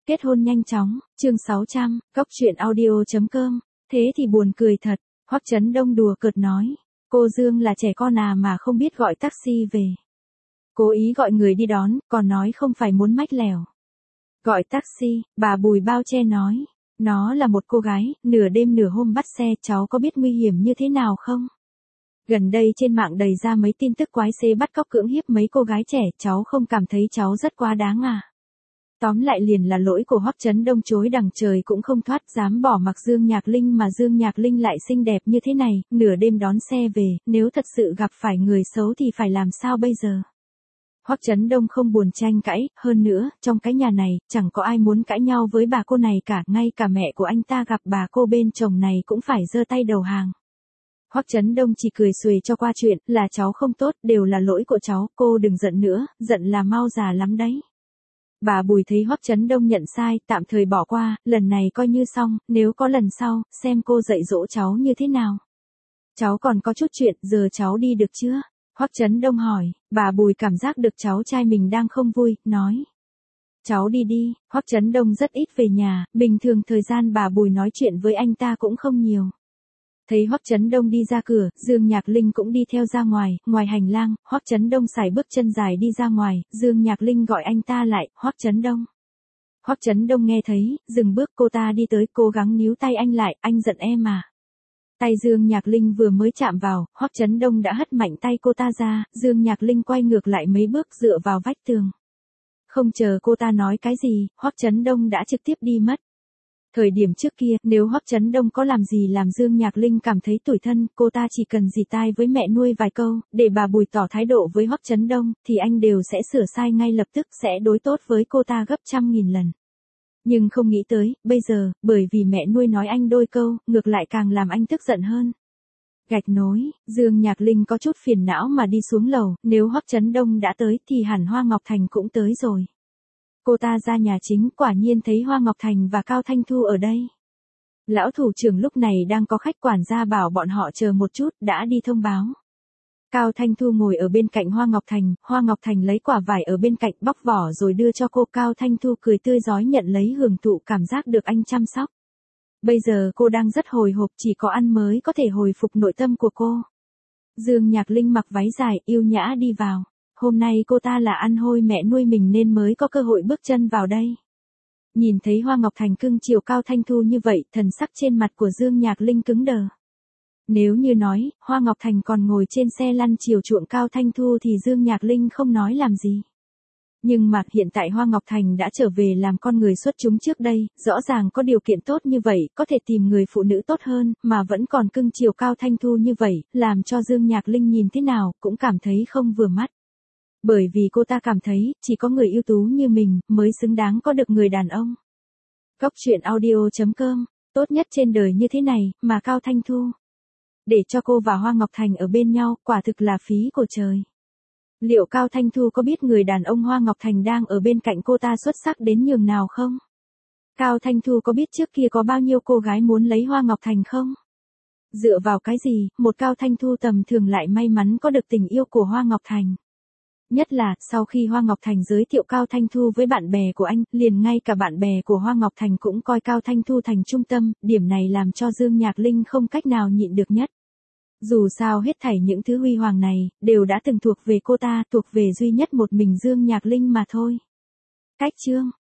Kết hôn nhanh chóng, chương 600, Cóc truyện audio.com. Thế thì buồn cười thật, Hoắc Chấn Đông đùa cợt nói. Cô Dương là trẻ con à mà không biết gọi taxi về. Cố ý gọi người đi đón, còn nói không phải muốn mách lẻo. Gọi taxi, bà Bùi bao che nói. Nó là một cô gái, nửa đêm nửa hôm bắt xe, cháu có biết nguy hiểm như thế nào không? Gần đây trên mạng đầy ra mấy tin tức quái xế bắt cóc cưỡng hiếp mấy cô gái trẻ, cháu không cảm thấy cháu rất quá đáng à? Tóm lại liền là lỗi của Hoắc Chấn Đông chối đằng trời cũng không thoát, dám bỏ mặc Dương Nhạc Linh mà Dương Nhạc Linh lại xinh đẹp như thế này, nửa đêm đón xe về, nếu thật sự gặp phải người xấu thì phải làm sao bây giờ? Hoắc Chấn Đông không buồn tranh cãi, hơn nữa, trong cái nhà này, chẳng có ai muốn cãi nhau với bà cô này cả, ngay cả mẹ của anh ta gặp bà cô bên chồng này cũng phải giơ tay đầu hàng. Hoắc Chấn Đông chỉ cười xuề cho qua chuyện, là cháu không tốt, đều là lỗi của cháu, cô đừng giận nữa, giận là mau già lắm đấy. Bà Bùi thấy Hoắc Chấn Đông nhận sai, tạm thời bỏ qua, lần này coi như xong, nếu có lần sau, xem cô dạy dỗ cháu như thế nào. Cháu còn có chút chuyện, giờ cháu đi được chưa? Hoắc Chấn Đông hỏi, bà Bùi cảm giác được cháu trai mình đang không vui, nói. Cháu đi đi, Hoắc Chấn Đông rất ít về nhà, bình thường thời gian bà Bùi nói chuyện với anh ta cũng không nhiều. Thấy Hoắc Chấn Đông đi ra cửa, Dương Nhạc Linh cũng đi theo ra ngoài, ngoài hành lang, Hoắc Chấn Đông sải bước chân dài đi ra ngoài, Dương Nhạc Linh gọi anh ta lại, Hoắc Chấn Đông. Hoắc Chấn Đông nghe thấy, dừng bước, cô ta đi tới, cố gắng níu tay anh lại, anh giận em à? Tay Dương Nhạc Linh vừa mới chạm vào, Hoắc Chấn Đông đã hất mạnh tay cô ta ra, Dương Nhạc Linh quay ngược lại mấy bước dựa vào vách tường. Không chờ cô ta nói cái gì, Hoắc Chấn Đông đã trực tiếp đi mất. Thời điểm trước kia, nếu Hoắc Chấn Đông có làm gì làm Dương Nhạc Linh cảm thấy tủi thân, cô ta chỉ cần dì tai với mẹ nuôi vài câu, để bà Bùi tỏ thái độ với Hoắc Chấn Đông, thì anh đều sẽ sửa sai ngay lập tức, sẽ đối tốt với cô ta gấp 100.000 lần. Nhưng không nghĩ tới, bây giờ, bởi vì mẹ nuôi nói anh đôi câu, ngược lại càng làm anh tức giận hơn. Gạch nối, Dương Nhạc Linh có chút phiền não mà đi xuống lầu, nếu Hoắc Chấn Đông đã tới thì hẳn Hoa Ngọc Thành cũng tới rồi. Cô ta ra nhà chính, quả nhiên thấy Hoa Ngọc Thành và Cao Thanh Thu ở đây. Lão thủ trưởng lúc này đang có khách, quản gia bảo bọn họ chờ một chút, đã đi thông báo. Cao Thanh Thu ngồi ở bên cạnh Hoa Ngọc Thành lấy quả vải ở bên cạnh bóc vỏ rồi đưa cho cô. Cao Thanh Thu cười tươi rói nhận lấy, hưởng thụ cảm giác được anh chăm sóc. Bây giờ cô đang rất hồi hộp, chỉ có ăn mới có thể hồi phục nội tâm của cô. Dương Nhạc Linh mặc váy dài, yêu nhã đi vào. Hôm nay cô ta là ăn hôi mẹ nuôi mình nên mới có cơ hội bước chân vào đây. Nhìn thấy Hoa Ngọc Thành cưng chiều Cao Thanh Thu như vậy, thần sắc trên mặt của Dương Nhạc Linh cứng đờ. Nếu như nói, Hoa Ngọc Thành còn ngồi trên xe lăn chiều chuộng Cao Thanh Thu thì Dương Nhạc Linh không nói làm gì. Nhưng mà hiện tại Hoa Ngọc Thành đã trở về làm con người xuất chúng trước đây, rõ ràng có điều kiện tốt như vậy, có thể tìm người phụ nữ tốt hơn, mà vẫn còn cưng chiều Cao Thanh Thu như vậy, làm cho Dương Nhạc Linh nhìn thế nào, cũng cảm thấy không vừa mắt. Bởi vì cô ta cảm thấy, chỉ có người ưu tú như mình, mới xứng đáng có được người đàn ông. Cóc truyện audio.com, tốt nhất trên đời như thế này, mà Cao Thanh Thu. Để cho cô và Hoa Ngọc Thành ở bên nhau, quả thực là phí của trời. Liệu Cao Thanh Thu có biết người đàn ông Hoa Ngọc Thành đang ở bên cạnh cô ta xuất sắc đến nhường nào không? Cao Thanh Thu có biết trước kia có bao nhiêu cô gái muốn lấy Hoa Ngọc Thành không? Dựa vào cái gì, một Cao Thanh Thu tầm thường lại may mắn có được tình yêu của Hoa Ngọc Thành? Nhất là, sau khi Hoa Ngọc Thành giới thiệu Cao Thanh Thu với bạn bè của anh, liền ngay cả bạn bè của Hoa Ngọc Thành cũng coi Cao Thanh Thu thành trung tâm, điểm này làm cho Dương Nhạc Linh không cách nào nhịn được nhất. Dù sao hết thảy những thứ huy hoàng này, đều đã từng thuộc về cô ta, thuộc về duy nhất một mình Dương Nhạc Linh mà thôi. Cách chương.